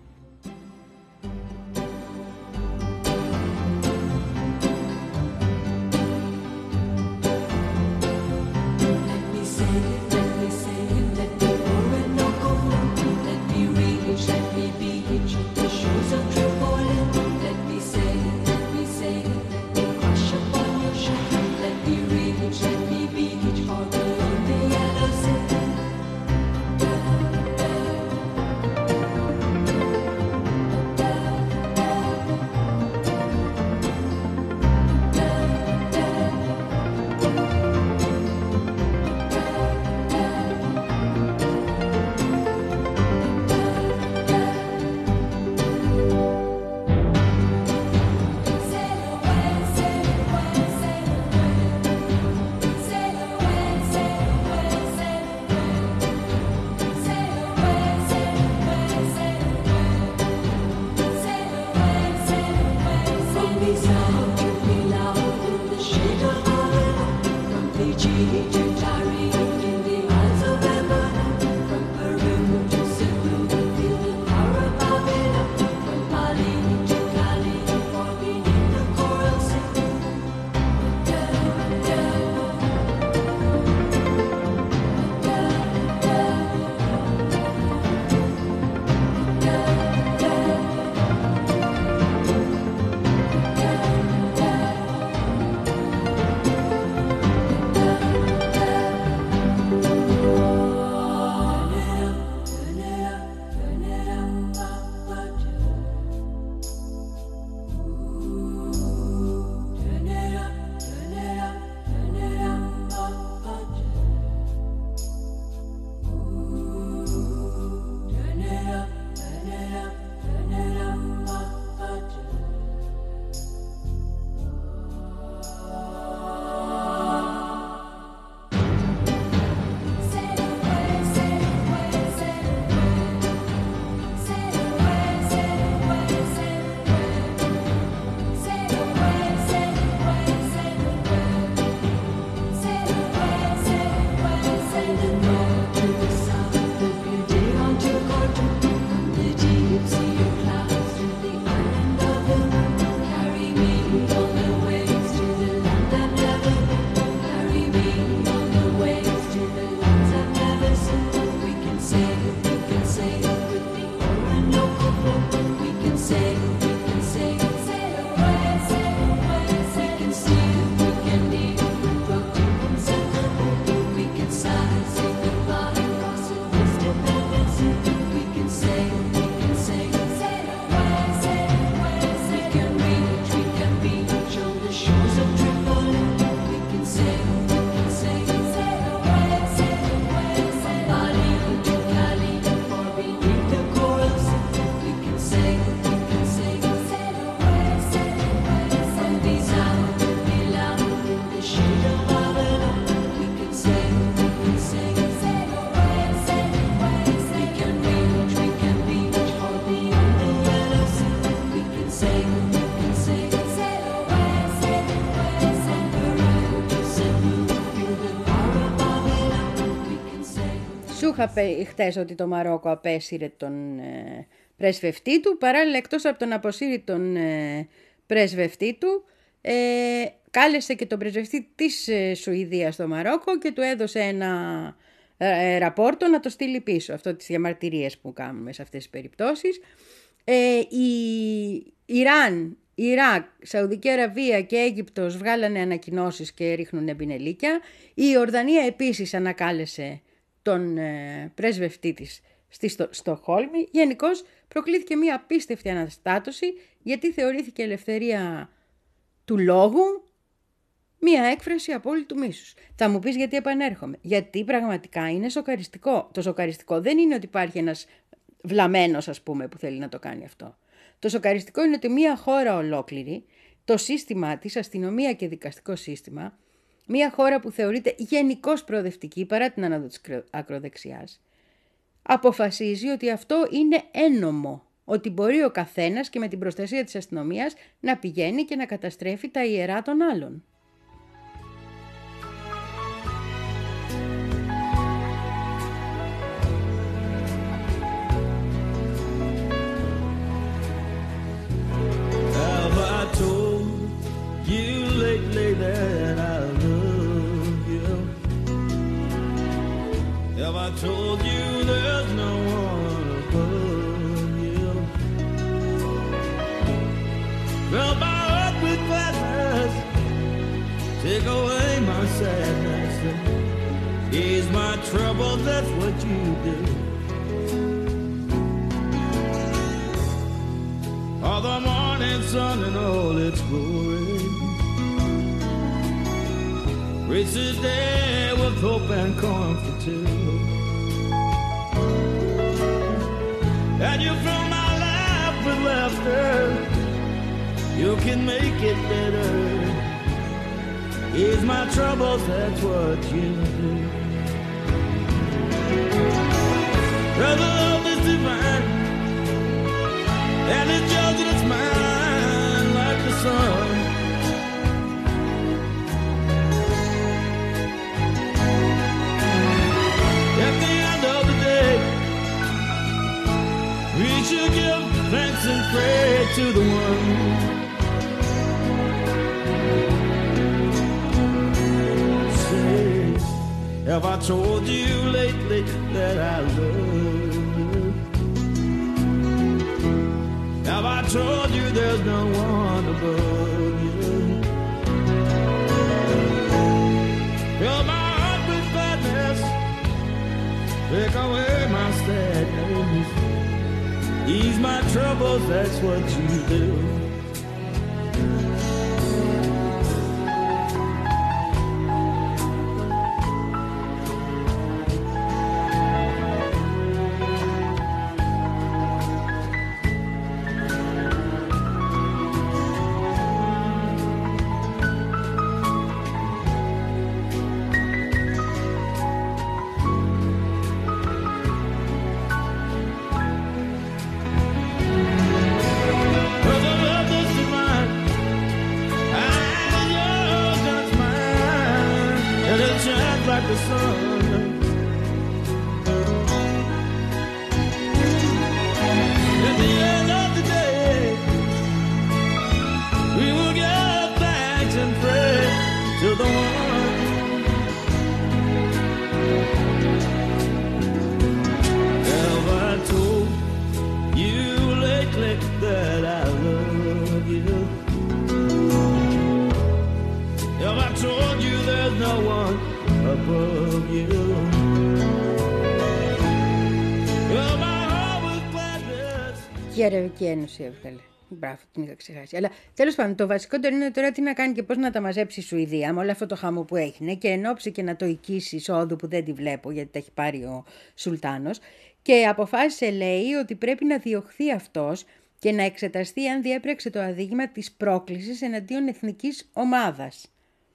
Σου είχα πει χτες ότι το Μαρόκο απέσυρε τον ε, πρεσβευτή του, παράλληλα εκτός από τον αποσύρει τον ε, πρεσβευτή του, ε, κάλεσε και τον πρεσβευτή της ε, Σουηδίας στο Μαρόκο και του έδωσε ένα ε, ραπόρτο να το στείλει πίσω, αυτό τις διαμαρτυρίες που κάνουμε σε αυτές τις περιπτώσεις. Ε, η Ιράν Ιράκ, Σαουδική Αραβία και Αίγυπτος βγάλανε ανακοινώσεις και ρίχνουν πινελίκια. Η Ορδανία επίσης ανακάλεσε τον ε, πρέσβευτή της στη στο, Στοκχόλμη. Γενικώς προκλήθηκε μια απίστευτη αναστάτωση, γιατί θεωρήθηκε ελευθερία του λόγου μια έκφραση απόλυτου μίσους. Θα μου πεις γιατί επανέρχομαι. Γιατί πραγματικά είναι σοκαριστικό. Το σοκαριστικό δεν είναι ότι υπάρχει ένας βλαμμένος, ας πούμε, που θέλει να το κάνει αυτό. Το σοκαριστικό είναι ότι μια χώρα ολόκληρη, το σύστημα της, αστυνομία και δικαστικό σύστημα, μια χώρα που θεωρείται γενικώς προοδευτική παρά την άνοδο της ακροδεξιάς, αποφασίζει ότι αυτό είναι ένομο. Ότι μπορεί ο καθένας και με την προστασία της αστυνομίας να πηγαίνει και να καταστρέφει τα ιερά των άλλων. That I love you. Have I told you there's no one above you? Fill my heart with gladness, take away my sadness, ease my trouble, that's what you do. All the morning sun and all its glory, reach this day with hope and comfort too. And you fill my life with laughter, you can make it better. Ease my troubles, that's what you do. Cause the love is divine, and it's yours and it's mine like the sun. We should give thanks and pray to the one. Say, have I told you lately that I love you? Have I told you there's no one above you? Fill my heart with gladness, take away my sadness, ease my troubles, that's what you do. Like the sun. At the end of the day, we will give thanks and pray to the one. Have I told you lately that I love you? Have I told you there's no one above you? Fill my heart with gladness. Και η Αραβική Ένωση έβγαλε. Μπράβο, την είχα ξεχάσει. Αλλά τέλος πάντων, το βασικότερο είναι τώρα τι να κάνει και πώς να τα μαζέψει η Σουηδία με όλο αυτό το χαμό που έγινε και εν ώψη και να το οικήσει εισόδου που δεν τη βλέπω γιατί τα έχει πάρει ο Σουλτάνος. Και αποφάσισε, λέει, ότι πρέπει να διωχθεί αυτός και να εξεταστεί αν διέπραξε το αδίκημα της πρόκλησης εναντίον εθνικής ομάδας.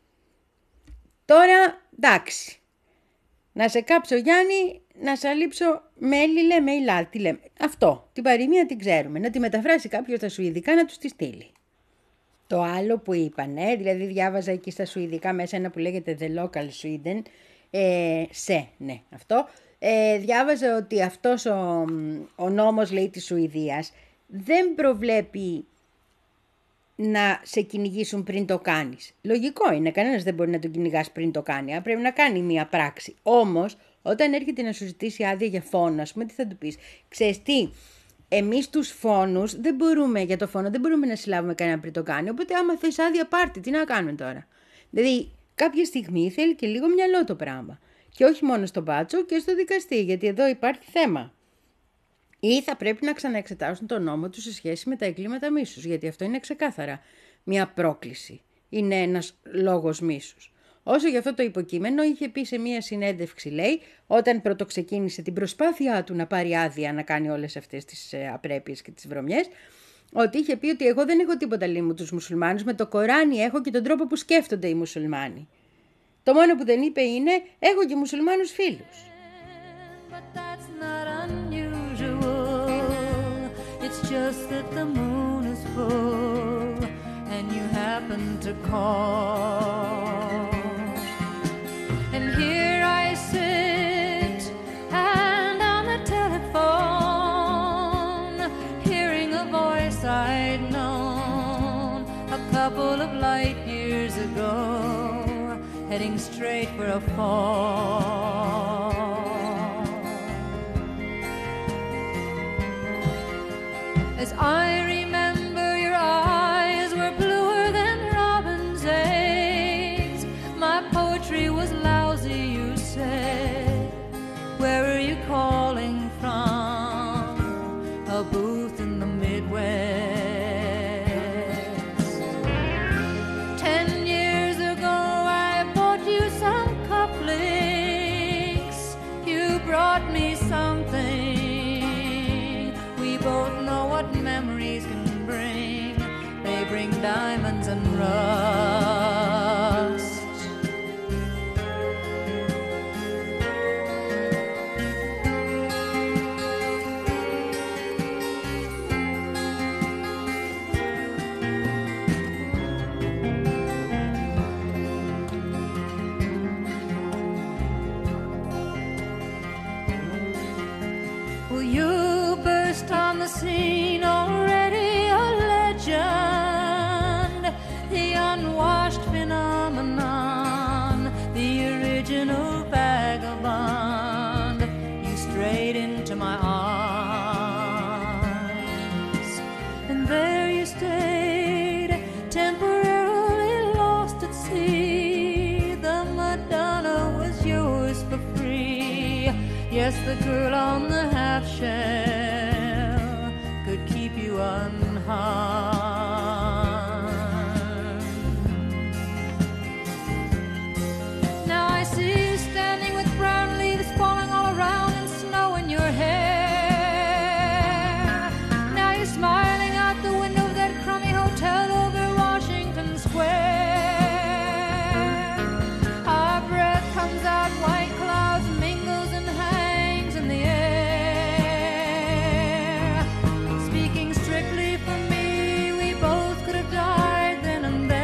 Τώρα, εντάξει, να σε κάψω Γιάννη, να σε αλείψω μέλι, λέμε ή λάλ, τι λέμε. Αυτό, την παροιμία την ξέρουμε, να τη μεταφράσει κάποιος στα σουηδικά να τους τη στείλει. Το άλλο που είπανε, δηλαδή διάβαζα εκεί στα σουηδικά μέσα ένα που λέγεται The Local Sweden, ε, σε, ναι, αυτό, ε, διάβαζα ότι αυτός ο, ο νόμος, λέει, της Σουηδίας δεν προβλέπει να σε κυνηγήσουν πριν το κάνεις. Λογικό είναι, κανένας δεν μπορεί να τον κυνηγάς πριν το κάνει, πρέπει να κάνει μία πράξη. Όμως, όταν έρχεται να σου ζητήσει άδεια για φόνο, ας πούμε, τι θα του πεις? Ξέρεις τι, εμείς τους φόνους δεν μπορούμε, για το φόνο δεν μπορούμε να συλλάβουμε κανένα πριν το κάνει, οπότε άμα θες άδεια πάρτι, τι να κάνουμε τώρα. Δηλαδή κάποια στιγμή θέλει και λίγο μυαλό το πράγμα. Και όχι μόνο στον μπάτσο και στο δικαστή, γιατί εδώ υπάρχει θέμα. Ή θα πρέπει να ξαναεξετάσουν τον νόμο τους σε σχέση με τα εγκλήματα μίσους, γιατί αυτό είναι ξεκάθαρα μια πρόκληση. Είναι ένας λόγος μίσους. Όσο για αυτό το υποκείμενο είχε πει σε μια συνέντευξη, λέει, όταν πρωτοξεκίνησε την προσπάθειά του να πάρει άδεια να κάνει όλες αυτές τις απρέπειες και τις βρωμιές, ότι είχε πει ότι εγώ δεν έχω τίποτα λίγο με τους μουσουλμάνους, με το Κοράνι έχω και τον τρόπο που σκέφτονται οι μουσουλμάνοι. Το μόνο που δεν είπε είναι, έχω και μουσουλμάνους φίλους. It's just that the moon is full and you happen to call. And here I sit and on the telephone, hearing a voice I'd known a couple of light years ago, heading straight for a fall. As I remember, your eyes were bluer than robin's eggs. My poetry was lousy, you said. Where are you calling from? A booth in the Midwest. Ten years ago, I bought you some cufflinks. You brought me something. We both know what memories can bring. They bring diamonds and rust. Well, you burst on the scene, already a legend, the unwashed phenomenon, the original vagabond. You strayed into my arms, and there you stayed, temporarily lost at sea. The Madonna was yours for free. Yes, the girl on the half shell could keep you unharmed. Now I see you standing with brown leaves falling all around and snow in your hair. Now you're smiling out the window of that crummy hotel over Washington Square. Our breath comes out, white clouds mingles and hangs in the air. Speaking strictly for me, we both could have died then and there.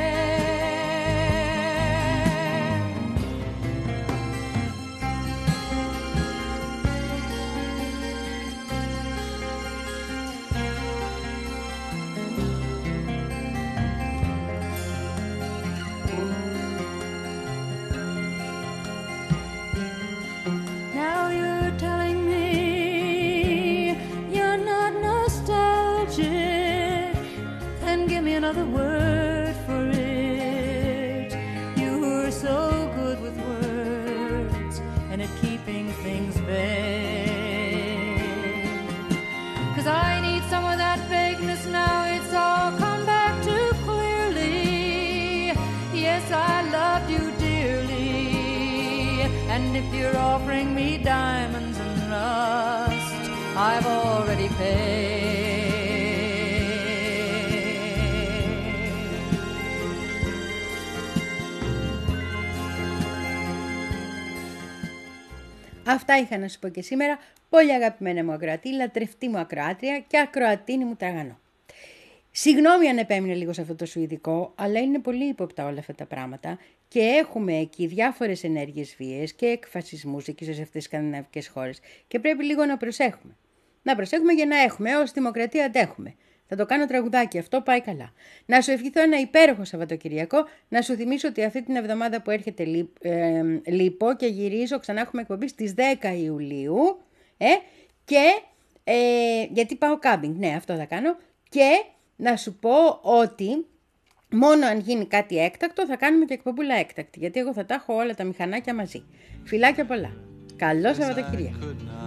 Now you're telling me you're not nostalgic, then give me another word for it. You were so good with words and at keeping things vague. 'Cause I need some of that vagueness now, it's all come back too clearly. Yes, I loved you dearly, and if you're offering me diamonds and rust, I've already paid. Αυτά είχα να σου πω και σήμερα. Πολύ αγαπημένα μου ακροατή, λατρευτή μου ακροάτρια και ακροατίνη μου τραγανό. Συγγνώμη αν επέμεινε λίγο σε αυτό το σουηδικό, αλλά είναι πολύ ύποπτα όλα αυτά τα πράγματα και έχουμε εκεί διάφορες ενέργειες βίες και εκφασισμούς εκεί σε αυτές τις σκανδιναβικές χώρες και πρέπει λίγο να προσέχουμε. Να προσέχουμε για να έχουμε, ως δημοκρατία αντέχουμε. Θα το κάνω τραγουδάκι, αυτό πάει καλά. Να σου ευχηθώ ένα υπέροχο Σαββατοκυριακό, να σου θυμίσω ότι αυτή την εβδομάδα που έρχεται λείπω ε, λείπω και γυρίζω, ξανά έχουμε εκπομπή στις δέκα Ιουλίου ε, και Ε, γιατί πάω κάμπινγκ, ναι, αυτό θα κάνω. Και να σου πω ότι μόνο αν γίνει κάτι έκτακτο θα κάνουμε και εκπομπούλα έκτακτη. Γιατί εγώ θα τα έχω όλα τα μηχανάκια μαζί. Φιλάκια πολλά. Καλό Σαββατοκύριακο.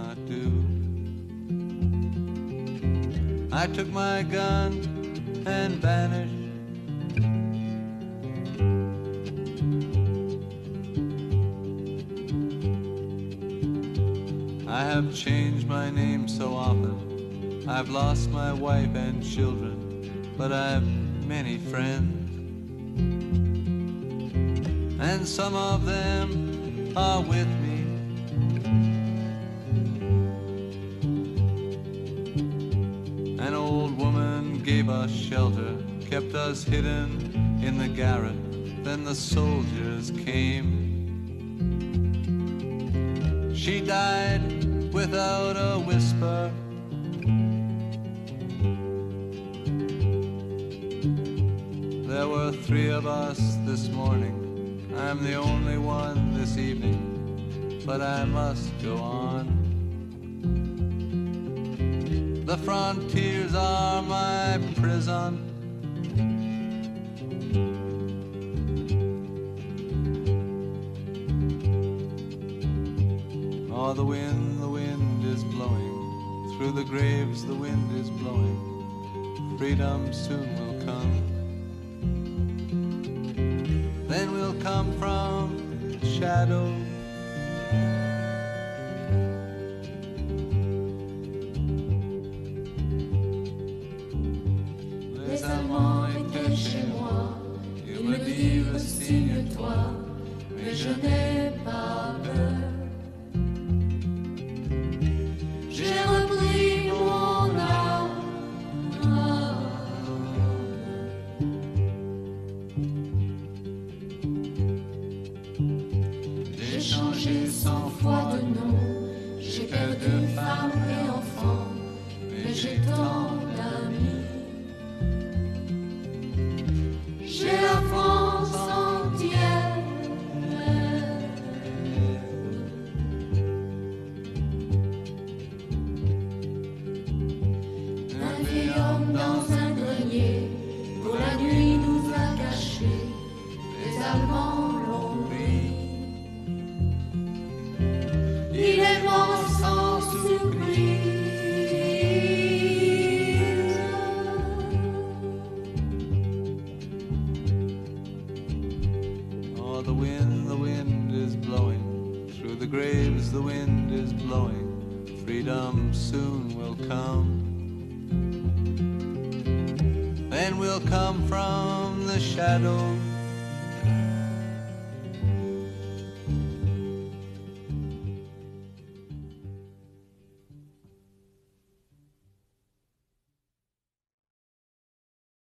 I took my gun and vanished. I have changed my name so often. I've lost my wife and children, but I've many friends. And some of them are with me. An old woman gave us shelter, kept us hidden in the garret. Then the soldiers came. She died without a whisper. There were three of us this morning. I'm the only one this evening, but I must go on. The frontiers are my prison. Oh, the wind, the wind is blowing. Through the graves the wind is blowing. Freedom soon will come. Then we'll come from shadow. Les Allemands étaient chez moi, ils me dirent signe-toi, mais je n'ai pas peur. J'ai repris mon âme. J'ai changé cent fois de nom, j'ai perdu femme et enfant, mais j'ai tant d'amis. J'ai la France entière. Un vieil homme dans un grenier, pour la nuit nous a cachés, les Allemands l'ont pris. Il est mort sans surprise. Oh, the wind, the wind is blowing. Through the graves the wind is blowing. Freedom soon will come. Then we'll come from the shadows.